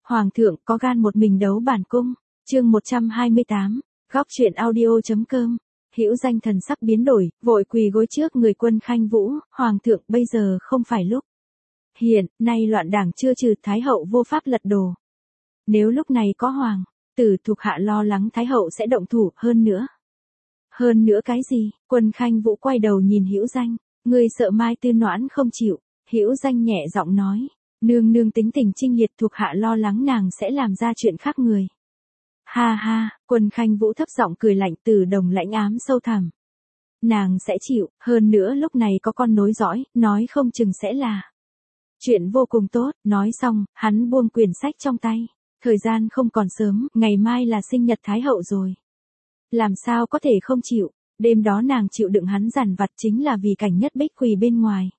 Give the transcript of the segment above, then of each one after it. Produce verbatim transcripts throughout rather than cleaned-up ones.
Hoàng thượng có gan một mình đấu bản cung. Chương một trăm hai mươi tám, góc truyện audio.com. Hữu Danh thần sắc biến đổi, vội quỳ gối trước người Quân Khanh Vũ, "Hoàng thượng, bây giờ không phải lúc. Hiện nay loạn đảng chưa trừ, thái hậu vô pháp lật đổ. Nếu lúc này có hoàng tử thuộc hạ lo lắng thái hậu sẽ động thủ, hơn nữa." "Hơn nữa cái gì?" Quân Khanh Vũ quay đầu nhìn Hữu Danh, "Ngươi sợ Mai Tư Noãn không chịu?" Hữu Danh nhẹ giọng nói, "Nương nương tính tình chinh liệt, thuộc hạ lo lắng nàng sẽ làm ra chuyện khác người." "Ha ha." Quân Khanh Vũ thấp giọng cười lạnh, từ đồng lãnh ám sâu thẳm. "Nàng sẽ chịu, hơn nữa lúc này có con nối dõi, nói không chừng sẽ là chuyện vô cùng tốt." Nói xong, hắn buông quyển sách trong tay. "Thời gian không còn sớm, ngày mai là sinh nhật thái hậu rồi. Làm sao có thể không chịu?" Đêm đó nàng chịu đựng hắn dằn vặt chính là vì Cảnh Nhất Bích quỳ bên ngoài.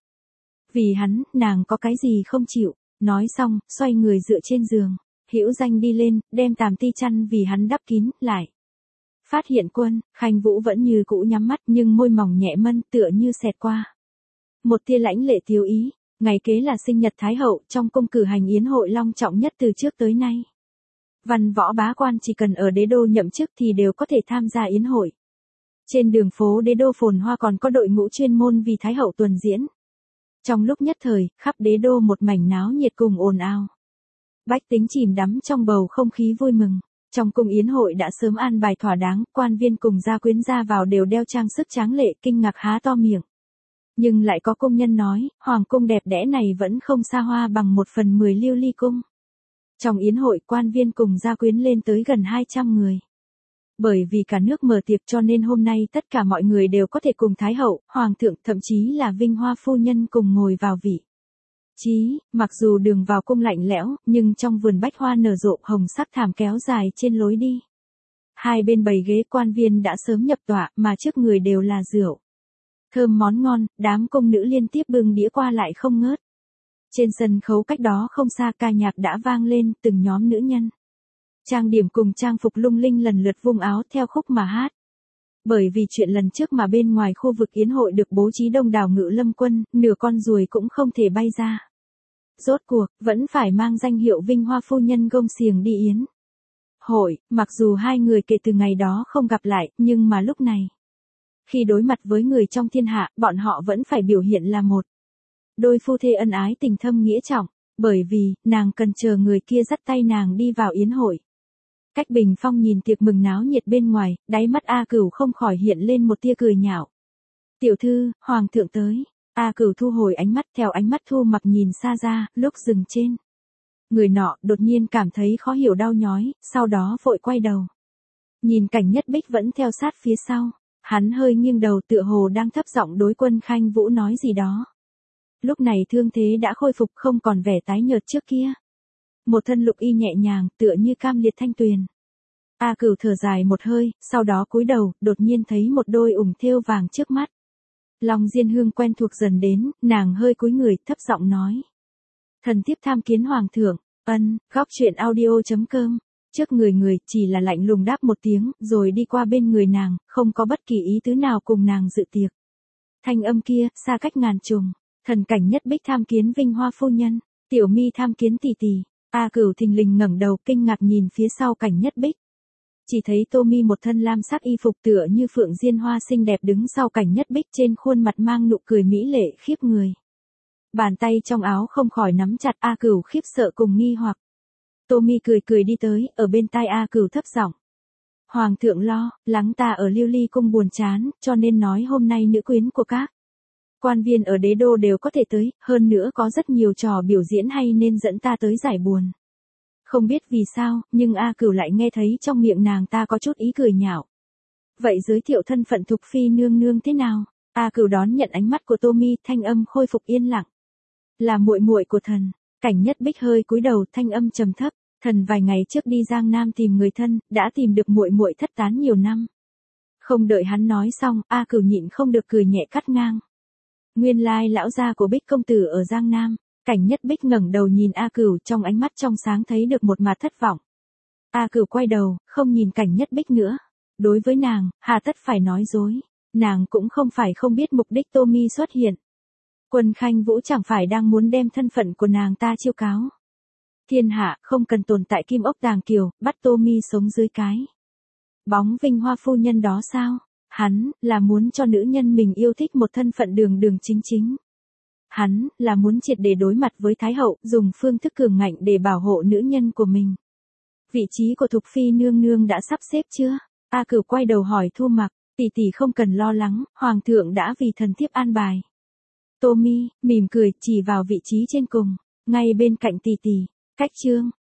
Vì hắn, nàng có cái gì không chịu. Nói xong, xoay người dựa trên giường. Hữu Danh đi lên, đem tàm ti chăn vì hắn đắp kín lại. Phát hiện Quân Khanh Vũ vẫn như cũ nhắm mắt, nhưng môi mỏng nhẹ mân, tựa như xẹt qua một tia lãnh lệ thiếu ý. Ngày kế là sinh nhật thái hậu, trong cung cử hành yến hội long trọng nhất từ trước tới nay. Văn võ bá quan chỉ cần ở đế đô nhậm chức thì đều có thể tham gia yến hội. Trên đường phố đế đô phồn hoa, còn có đội ngũ chuyên môn vì thái hậu tuần diễn. Trong lúc nhất thời, khắp đế đô một mảnh náo nhiệt cùng ồn ào. Bách tính chìm đắm trong bầu không khí vui mừng. Trong cung yến hội đã sớm an bài thỏa đáng, quan viên cùng gia quyến ra vào đều đeo trang sức tráng lệ, kinh ngạc há to miệng. Nhưng lại có công nhân nói, hoàng cung đẹp đẽ này vẫn không xa hoa bằng một phần mười Lưu Ly cung. Trong yến hội, quan viên cùng gia quyến lên tới gần hai trăm người. Bởi vì cả nước mở tiệc cho nên hôm nay tất cả mọi người đều có thể cùng thái hậu, hoàng thượng, thậm chí là Vinh Hoa phu nhân cùng ngồi vào vị trí. Mặc dù đường vào cung lạnh lẽo, nhưng trong vườn bách hoa nở rộ, hồng sắc thảm kéo dài trên lối đi. Hai bên bầy ghế, quan viên đã sớm nhập tọa, mà trước người đều là rượu thơm món ngon, đám cung nữ liên tiếp bưng đĩa qua lại không ngớt. Trên sân khấu cách đó không xa, ca nhạc đã vang lên, từng nhóm nữ nhân trang điểm cùng trang phục lung linh lần lượt vung áo theo khúc mà hát. Bởi vì chuyện lần trước mà bên ngoài khu vực yến hội được bố trí đông đảo ngự lâm quân, nửa con ruồi cũng không thể bay ra. Rốt cuộc, vẫn phải mang danh hiệu Vinh Hoa phu nhân gông xiềng đi yến hội. Mặc dù hai người kể từ ngày đó không gặp lại, nhưng mà lúc này, khi đối mặt với người trong thiên hạ, bọn họ vẫn phải biểu hiện là một đôi phu thê ân ái tình thâm nghĩa trọng. Bởi vì, nàng cần chờ người kia dắt tay nàng đi vào yến hội. Cách bình phong nhìn tiệc mừng náo nhiệt bên ngoài, đáy mắt A Cửu không khỏi hiện lên một tia cười nhạo. "Tiểu thư, hoàng thượng tới." A Cửu thu hồi ánh mắt, theo ánh mắt Thu Mặc nhìn xa ra, lúc dừng trên người nọ, đột nhiên cảm thấy khó hiểu đau nhói, sau đó vội quay đầu. Nhìn Cảnh Nhất Bích vẫn theo sát phía sau, hắn hơi nghiêng đầu, tựa hồ đang thấp giọng đối Quân Khanh Vũ nói gì đó. Lúc này thương thế đã khôi phục, không còn vẻ tái nhợt trước kia. Một thân lục y nhẹ nhàng, tựa như cam liệt thanh tuyền. A Cửu thở dài một hơi, sau đó cúi đầu, đột nhiên thấy một đôi ủng thêu vàng trước mắt. Long diên hương quen thuộc dần đến, nàng hơi cúi người, thấp giọng nói: "Thần thiếp tham kiến hoàng thượng." Ân, góc truyện audio.com. Trước người người, chỉ là lạnh lùng đáp một tiếng, rồi đi qua bên người nàng, không có bất kỳ ý tứ nào cùng nàng dự tiệc. Thanh âm kia, xa cách ngàn trùng. "Thần Cảnh Nhất Bích tham kiến Vinh Hoa phu nhân." "Tiểu Mi tham kiến tỷ tỷ." A Cửu thình lình ngẩng đầu, kinh ngạc nhìn phía sau Cảnh Nhất Bích. Chỉ thấy Tô Mi một thân lam sắc y phục, tựa như phượng diên hoa xinh đẹp đứng sau Cảnh Nhất Bích, trên khuôn mặt mang nụ cười mỹ lệ khiếp người. Bàn tay trong áo không khỏi nắm chặt. A Cửu khiếp sợ cùng nghi hoặc. Tô Mi cười cười đi tới, ở bên tai A Cửu thấp giọng: "Hoàng thượng lo lắng ta ở Lưu Ly cung buồn chán, cho nên nói hôm nay nữ quyến của các quan viên ở đế đô đều có thể tới, hơn nữa có rất nhiều trò biểu diễn hay nên dẫn ta tới giải buồn." Không biết vì sao, nhưng A Cửu lại nghe thấy trong miệng nàng ta có chút ý cười nhạo. "Vậy giới thiệu thân phận Thục phi nương nương thế nào?" A Cửu đón nhận ánh mắt của Tô Mi, thanh âm khôi phục yên lặng. "Là muội muội của thần." Cảnh Nhất Bích hơi cúi đầu, thanh âm trầm thấp: "Thần vài ngày trước đi Giang Nam tìm người thân, đã tìm được muội muội thất tán nhiều năm." Không đợi hắn nói xong, A Cửu nhịn không được cười nhẹ cắt ngang: "Nguyên lai lão gia của Bích công tử ở Giang Nam." Cảnh Nhất Bích ngẩng đầu nhìn A Cửu, trong ánh mắt trong sáng thấy được một mặt thất vọng. A Cửu quay đầu, không nhìn Cảnh Nhất Bích nữa. Đối với nàng, hà tất phải nói dối. Nàng cũng không phải không biết mục đích Tô Mi xuất hiện. Quân Khanh Vũ chẳng phải đang muốn đem thân phận của nàng ta chiêu cáo. Thiên hạ không cần tồn tại kim ốc tàng kiều, bắt Tô Mi sống dưới cái bóng vinh hoa phu nhân đó sao? Hắn là muốn cho nữ nhân mình yêu thích một thân phận đường đường chính chính. Hắn là muốn triệt để đối mặt với Thái hậu, dùng phương thức cường ngạnh để bảo hộ nữ nhân của mình. Vị trí của Thục Phi nương nương đã sắp xếp chưa? A Cửu quay đầu hỏi Thu Mặc, tỷ tỷ không cần lo lắng, hoàng thượng đã vì thần thiếp an bài. Tô Mi mỉm cười, chỉ vào vị trí trên cùng, ngay bên cạnh tỷ tỷ. Cách chương